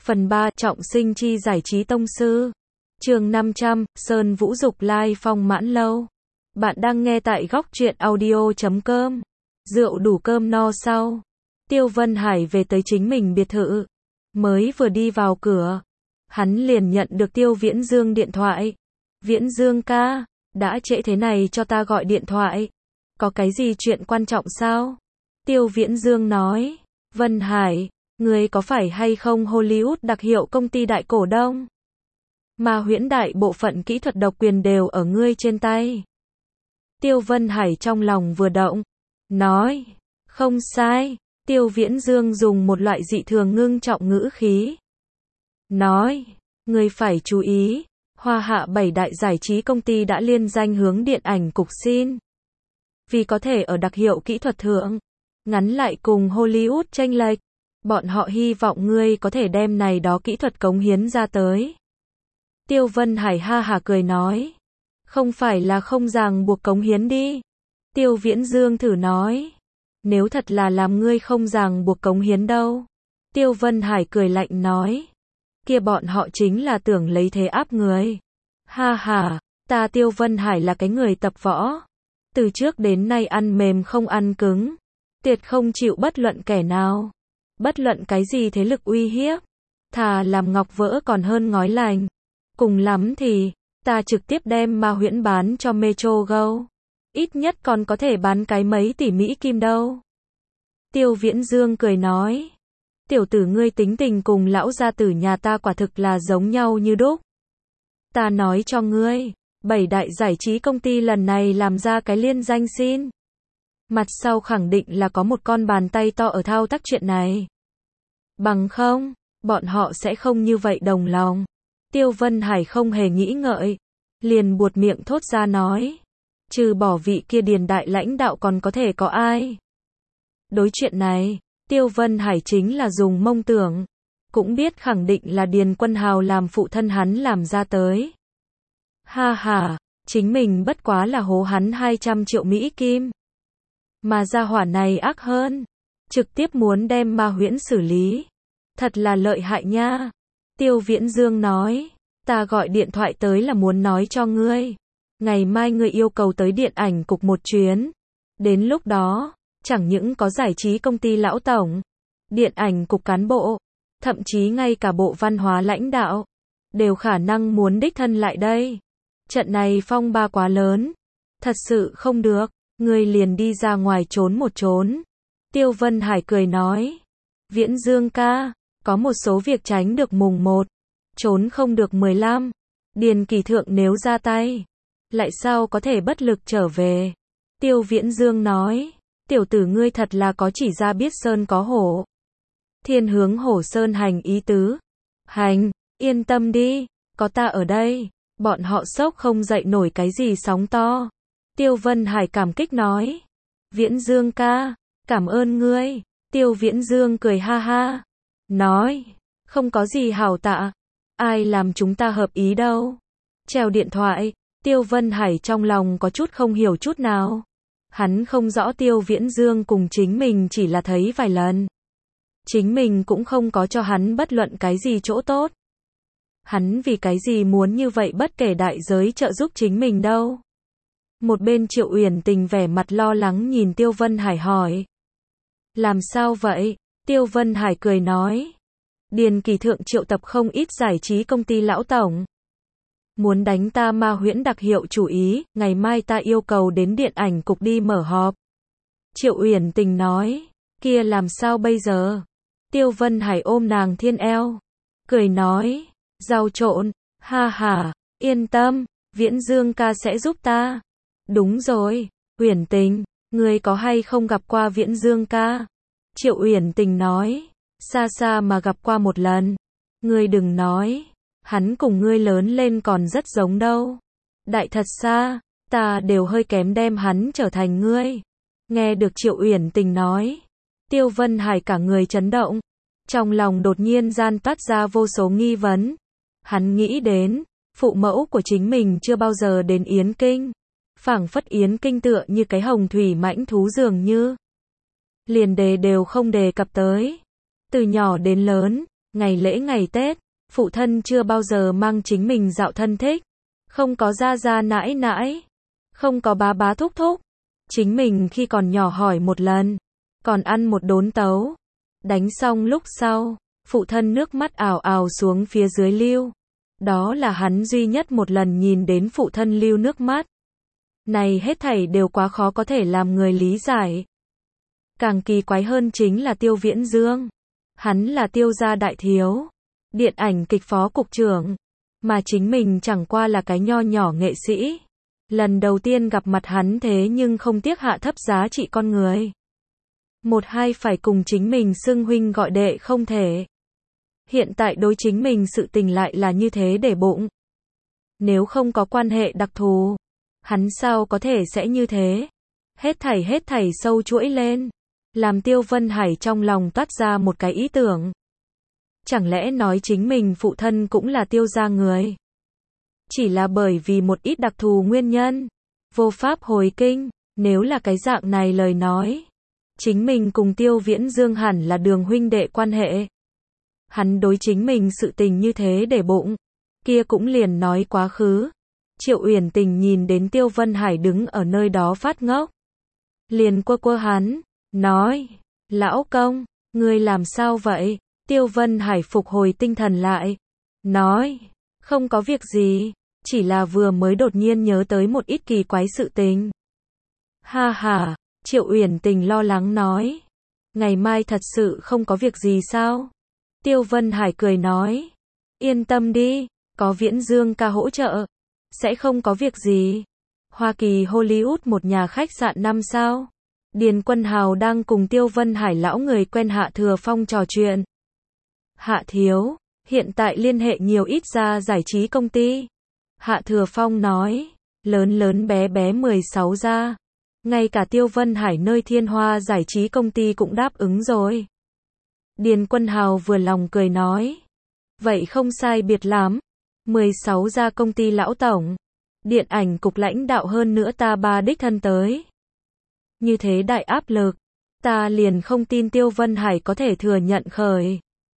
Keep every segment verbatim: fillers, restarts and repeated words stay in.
Phần ba, trọng sinh chi giải trí tông sư. Chương năm trăm, Sơn Vũ Dục Lai Phong Mãn Lâu. Bạn đang nghe tại góc truyện audio chấm com. Rượu đủ cơm no sau. Tiêu Vân Hải về tới chính mình biệt thự. Mới vừa đi vào cửa, hắn liền nhận được Tiêu Viễn Dương điện thoại. Viễn Dương ca, đã trễ thế này cho ta gọi điện thoại. Có cái gì chuyện quan trọng sao? Tiêu Viễn Dương nói. Vân Hải, ngươi có phải hay không Hollywood đặc hiệu công ty đại cổ đông? Mà huyễn đại bộ phận kỹ thuật độc quyền đều ở ngươi trên tay. Tiêu Vân Hải trong lòng vừa động. Nói. Không sai. Tiêu Viễn Dương dùng một loại dị thường ngưng trọng ngữ khí. Nói. Ngươi phải chú ý. Hoa hạ bảy đại giải trí công ty đã liên danh hướng điện ảnh cục xin. Vì có thể ở đặc hiệu kỹ thuật thượng, ngắn lại cùng Hollywood chênh lệch. Bọn họ hy vọng ngươi có thể đem này đó kỹ thuật cống hiến ra tới. Tiêu Vân Hải ha hả cười nói. Không phải là không ràng buộc cống hiến đi. Tiêu Viễn Dương thử nói. Nếu thật là làm ngươi không ràng buộc cống hiến đâu. Tiêu Vân Hải cười lạnh nói. Kia bọn họ chính là tưởng lấy thế áp người. Ha ha, ta Tiêu Vân Hải là cái người tập võ. Từ trước đến nay ăn mềm không ăn cứng. Tuyệt không chịu bất luận kẻ nào. Bất luận cái gì thế lực uy hiếp. Thà làm ngọc vỡ còn hơn ngói lành. Cùng lắm thì, ta trực tiếp đem ma huyễn bán cho Metro Go. Ít nhất còn có thể bán cái mấy tỷ Mỹ kim đâu. Tiêu Viễn Dương cười nói. Tiểu tử ngươi tính tình cùng lão gia tử nhà ta quả thực là giống nhau như đúc. Ta nói cho ngươi, bảy đại giải trí công ty lần này làm ra cái liên danh xin. Mặt sau khẳng định là có một con bàn tay to ở thao tác chuyện này. Bằng không, bọn họ sẽ không như vậy đồng lòng. Tiêu Vân Hải không hề nghĩ ngợi, liền buột miệng thốt ra nói. Trừ bỏ vị kia Điền đại lãnh đạo còn có thể có ai? Đối chuyện này, Tiêu Vân Hải chính là dùng mông tưởng. Cũng biết khẳng định là Điền Quân Hào làm phụ thân hắn làm ra tới. Ha ha, chính mình bất quá là hố hắn hai trăm triệu Mỹ kim. Mà gia hỏa này ác hơn. Trực tiếp muốn đem ma huyễn xử lý. Thật là lợi hại nha. Tiêu Viễn Dương nói. Ta gọi điện thoại tới là muốn nói cho ngươi. Ngày mai ngươi yêu cầu tới điện ảnh cục một chuyến. Đến lúc đó, chẳng những có giải trí công ty lão tổng, điện ảnh cục cán bộ, thậm chí ngay cả bộ văn hóa lãnh đạo, đều khả năng muốn đích thân lại đây. Trận này phong ba quá lớn. Thật sự không được, ngươi liền đi ra ngoài trốn một trốn. Tiêu Vân Hải cười nói. Viễn Dương ca, có một số việc tránh được mùng một, trốn không được mười lăm. Điền Kỳ Thượng nếu ra tay, lại sao có thể bất lực trở về. Tiêu Viễn Dương nói. Tiểu tử ngươi thật là có chỉ ra biết sơn có hổ. Thiên hướng hổ sơn hành ý tứ. Hành, yên tâm đi, có ta ở đây, bọn họ sốc không dậy nổi cái gì sóng to. Tiêu Vân Hải cảm kích nói. Viễn Dương ca, cảm ơn ngươi. Tiêu Viễn Dương cười ha ha. Nói, không có gì hảo tạ. Ai làm chúng ta hợp ý đâu. Treo điện thoại, Tiêu Vân Hải trong lòng có chút không hiểu chút nào. Hắn không rõ Tiêu Viễn Dương cùng chính mình chỉ là thấy vài lần. Chính mình cũng không có cho hắn bất luận cái gì chỗ tốt. Hắn vì cái gì muốn như vậy bất kể đại giới trợ giúp chính mình đâu. Một bên Triệu Uyển Tình vẻ mặt lo lắng nhìn Tiêu Vân Hải hỏi. Làm sao vậy? Tiêu Vân Hải cười nói. Điền Kỳ Thượng triệu tập không ít giải trí công ty lão tổng. Muốn đánh ta ma huyễn đặc hiệu chủ ý, ngày mai ta yêu cầu đến điện ảnh cục đi mở họp. Triệu Uyển Tình nói. Kia làm sao bây giờ? Tiêu Vân Hải ôm nàng thiên eo. Cười nói. Rau trộn, ha ha, yên tâm, Viễn Dương ca sẽ giúp ta. Đúng rồi, Uyển Tình, ngươi có hay không gặp qua Viễn Dương ca? Triệu Uyển Tình nói. Xa xa mà gặp qua một lần. Ngươi đừng nói. Hắn cùng ngươi lớn lên còn rất giống đâu. Đại thật xa, ta đều hơi kém đem hắn trở thành ngươi. Nghe được Triệu Uyển Tình nói. Tiêu Vân Hải cả người chấn động. Trong lòng đột nhiên gian toát ra vô số nghi vấn. Hắn nghĩ đến, phụ mẫu của chính mình chưa bao giờ đến Yến Kinh. Phảng phất Yến Kinh tựa như cái hồng thủy mãnh thú dường như. Liền đề đều không đề cập tới. Từ nhỏ đến lớn, Ngày lễ ngày Tết, phụ thân chưa bao giờ mang chính mình dạo thân thích. Không có gia gia nãi nãi. Không có bá bá thúc thúc. Chính mình khi còn nhỏ hỏi một lần. Còn ăn một đốn tấu. Đánh xong lúc sau, phụ thân nước mắt ào ào xuống phía dưới lưu. Đó là hắn duy nhất một lần nhìn đến phụ thân lưu nước mắt. Này hết thảy đều quá khó có thể làm người lý giải. Càng kỳ quái hơn chính là Tiêu Viễn Dương. Hắn là Tiêu gia đại thiếu, điện ảnh kịch phó cục trưởng, mà chính mình chẳng qua là cái nho nhỏ nghệ sĩ. Lần đầu tiên gặp mặt hắn thế nhưng không tiếc hạ thấp giá trị con người. Một hai phải cùng chính mình xưng huynh gọi đệ không thể. Hiện tại đối chính mình sự tình lại là như thế để bụng. Nếu không có quan hệ đặc thù, hắn sao có thể sẽ như thế? Hết thảy hết thảy sâu chuỗi lên, làm Tiêu Vân Hải trong lòng toát ra một cái ý tưởng. Chẳng lẽ nói chính mình phụ thân cũng là Tiêu gia người? Chỉ là bởi vì một ít đặc thù nguyên nhân, vô pháp hồi kinh, nếu là cái dạng này lời nói, chính mình cùng Tiêu Viễn Dương hẳn là đường huynh đệ quan hệ. Hắn đối chính mình sự tình như thế để bụng, kia cũng liền nói quá khứ. Triệu Uyển Tình nhìn đến Tiêu Vân Hải đứng ở nơi đó phát ngốc, liền quơ quơ hắn, nói, lão công, ngươi làm sao vậy? Tiêu Vân Hải phục hồi tinh thần lại, nói, không có việc gì, chỉ là vừa mới đột nhiên nhớ tới một ít kỳ quái sự tình. Ha ha, Triệu Uyển Tình lo lắng nói, ngày mai thật sự không có việc gì sao? Tiêu Vân Hải cười nói, yên tâm đi, có Viễn Dương ca hỗ trợ, sẽ không có việc gì. Hoa Kỳ Hollywood một nhà khách sạn năm sao. Điền Quân Hào đang cùng Tiêu Vân Hải lão người quen Hạ Thừa Phong trò chuyện. Hạ thiếu, hiện tại liên hệ nhiều ít gia giải trí công ty. Hạ Thừa Phong nói, lớn lớn bé bé mười sáu gia. Ngay cả Tiêu Vân Hải nơi Thiên Hoa giải trí công ty cũng đáp ứng rồi. Điền Quân Hào vừa lòng cười nói, vậy không sai biệt lắm. mười sáu gia công ty lão tổng, điện ảnh cục lãnh đạo hơn nữa ta ba đích thân tới. Như thế đại áp lực, ta liền không tin Tiêu Vân Hải có thể thừa nhận khởi.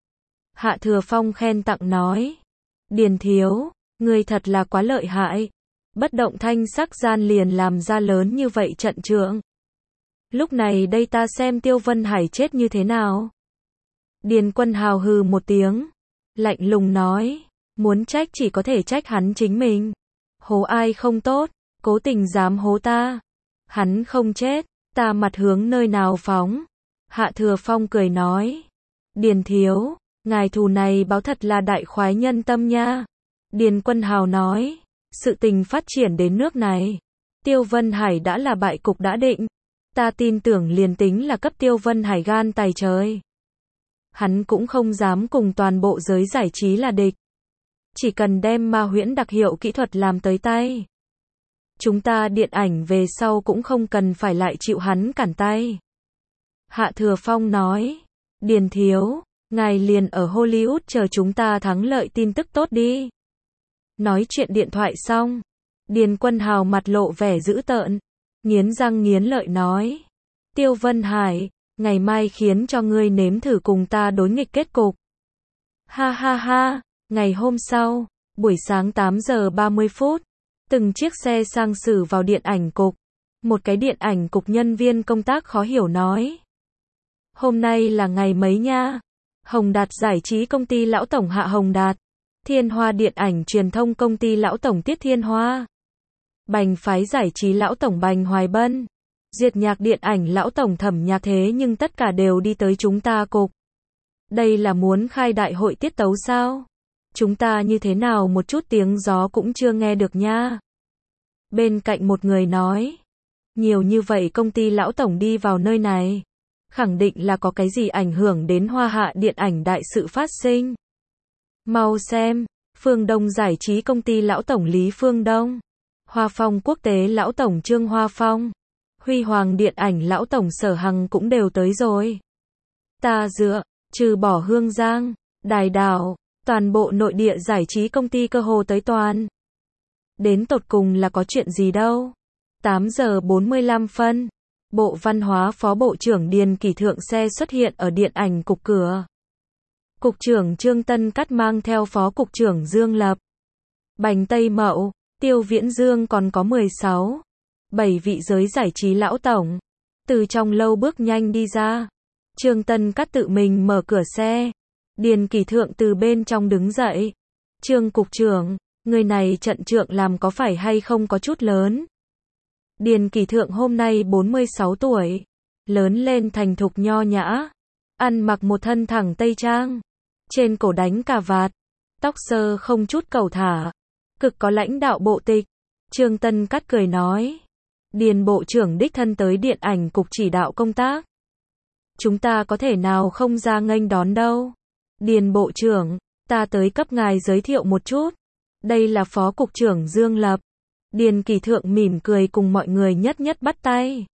Hạ Thừa Phong khen tặng nói, Điền thiếu, ngươi thật là quá lợi hại, bất động thanh sắc gian liền làm ra lớn như vậy trận trượng. Lúc này đây ta xem Tiêu Vân Hải chết như thế nào. Điền Quân Hào hừ một tiếng, lạnh lùng nói, muốn trách chỉ có thể trách hắn chính mình. Hố ai không tốt, cố tình dám hố ta. Hắn không chết, ta mặt hướng nơi nào phóng. Hạ Thừa Phong cười nói, Điền thiếu, ngài thù này báo thật là đại khoái nhân tâm nha. Điền Quân Hào nói, sự tình phát triển đến nước này, Tiêu Vân Hải đã là bại cục đã định. Ta tin tưởng liền tính là cấp Tiêu Vân Hải gan tài trời, hắn cũng không dám cùng toàn bộ giới giải trí là địch. Chỉ cần đem ma huyễn đặc hiệu kỹ thuật làm tới tay, chúng ta điện ảnh về sau cũng không cần phải lại chịu hắn cản tay. Hạ Thừa Phong nói, Điền thiếu, ngài liền ở Hollywood chờ chúng ta thắng lợi tin tức tốt đi. Nói chuyện điện thoại xong, Điền Quân Hào mặt lộ vẻ dữ tợn, nghiến răng nghiến lợi nói, Tiêu Vân Hải, ngày mai khiến cho ngươi nếm thử cùng ta đối nghịch kết cục. Ha ha ha. Ngày hôm sau, buổi sáng tám giờ ba mươi phút, từng chiếc xe sang xử vào điện ảnh cục. Một cái điện ảnh cục nhân viên công tác khó hiểu nói, hôm nay là ngày mấy nha? Hồng Đạt giải trí công ty lão tổng Hạ Hồng Đạt, Thiên Hoa điện ảnh truyền thông công ty lão tổng Tiết Thiên Hoa, Bành phái giải trí lão tổng Bành Hoài Bân, Duyệt nhạc điện ảnh lão tổng Thẩm Nhạc, thế nhưng tất cả đều đi tới chúng ta cục. Đây là muốn khai đại hội tiết tấu sao? Chúng ta như thế nào một chút tiếng gió cũng chưa nghe được nha. Bên cạnh một người nói, nhiều như vậy công ty lão tổng đi vào nơi này, khẳng định là có cái gì ảnh hưởng đến Hoa Hạ điện ảnh đại sự phát sinh. Mau xem, Phương Đông giải trí công ty lão tổng Lý Phương Đông, Hoa Phong quốc tế lão tổng Trương Hoa Phong, Huy Hoàng điện ảnh lão tổng Sở Hằng cũng đều tới rồi. Ta dựa, trừ bỏ Hương Giang, Đài Đảo, toàn bộ nội địa giải trí công ty cơ hồ tới toàn. Đến tột cùng là có chuyện gì đâu. tám giờ bốn mươi lăm phân, Bộ Văn hóa Phó Bộ trưởng Điền Kỷ Thượng xe xuất hiện ở điện ảnh cục cửa. Cục trưởng Trương Tân Cát mang theo Phó Cục trưởng Dương Lập, Bành Tây Mậu, Tiêu Viễn Dương còn có mười sáu, bảy vị giới giải trí lão tổng. Từ trong lâu bước nhanh đi ra. Trương Tân Cát tự mình mở cửa xe. Điền Kỳ Thượng từ bên trong đứng dậy. Trương Cục trưởng, người này trận trượng làm có phải hay không có chút lớn. Điền Kỳ Thượng hôm nay bốn mươi sáu tuổi. Lớn lên thành thục nho nhã. Ăn mặc một thân thẳng tây trang. Trên cổ đánh cà vạt. Tóc sơ không chút cầu thả. Cực có lãnh đạo bộ tịch. Trương Tân Cát cười nói. Điền bộ trưởng đích thân tới điện ảnh cục chỉ đạo công tác. Chúng ta có thể nào không ra nghênh đón đâu. Điền bộ trưởng, ta tới cấp ngài giới thiệu một chút. Đây là Phó Cục trưởng Dương Lập. Điền Kỳ Thượng mỉm cười cùng mọi người nhất nhất bắt tay.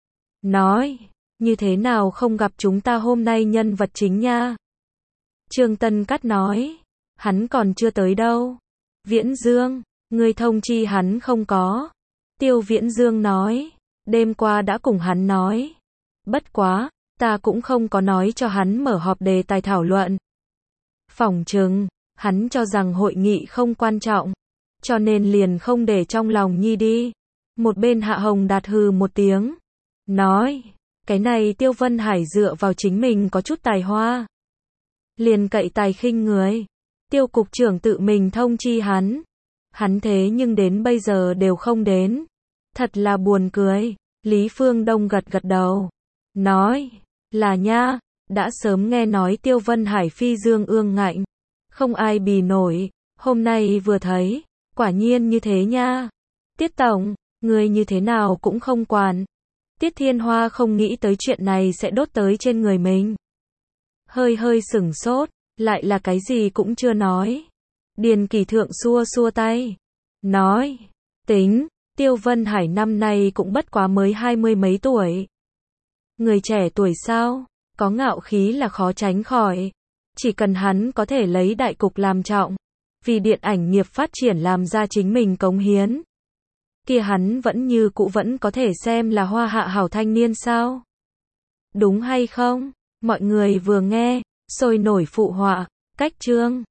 Nói, như thế nào không gặp chúng ta hôm nay nhân vật chính nha. Trương Tân Cát nói, hắn còn chưa tới đâu. Viễn Dương, ngươi thông chi hắn không có. Tiêu Viễn Dương nói, đêm qua đã cùng hắn nói. Bất quá, ta cũng không có nói cho hắn mở họp đề tài thảo luận. Phỏng chừng, hắn cho rằng hội nghị không quan trọng, cho nên liền không để trong lòng nhi đi. Một bên Hạ Hồng Đạt hừ một tiếng, nói, cái này Tiêu Vân Hải dựa vào chính mình có chút tài hoa. Liền cậy tài khinh người. Tiêu cục trưởng tự mình thông chi hắn. Hắn thế nhưng đến bây giờ đều không đến. Thật là buồn cười. Lý Phương Đông gật gật đầu. Nói, là nha, đã sớm nghe nói Tiêu Vân Hải phi dương ương ngạnh. Không ai bì nổi, hôm nay vừa thấy, quả nhiên như thế nha. Tiết Tổng, người như thế nào cũng không quản. Tiết Thiên Hoa không nghĩ tới chuyện này sẽ đốt tới trên người mình. Hơi hơi sửng sốt, lại là cái gì cũng chưa nói. Điền Kỳ Thượng xua xua tay. Nói, tính, Tiêu Vân Hải năm nay cũng bất quá mới hai mươi mấy tuổi. Người trẻ tuổi sao, có ngạo khí là khó tránh khỏi. Chỉ cần hắn có thể lấy đại cục làm trọng, vì điện ảnh nghiệp phát triển làm ra chính mình cống hiến. Kia hắn vẫn như cũ vẫn có thể xem là hoa hạ hảo thanh niên sao? Đúng hay không? Mọi người vừa nghe, sôi nổi phụ họa, cách chương.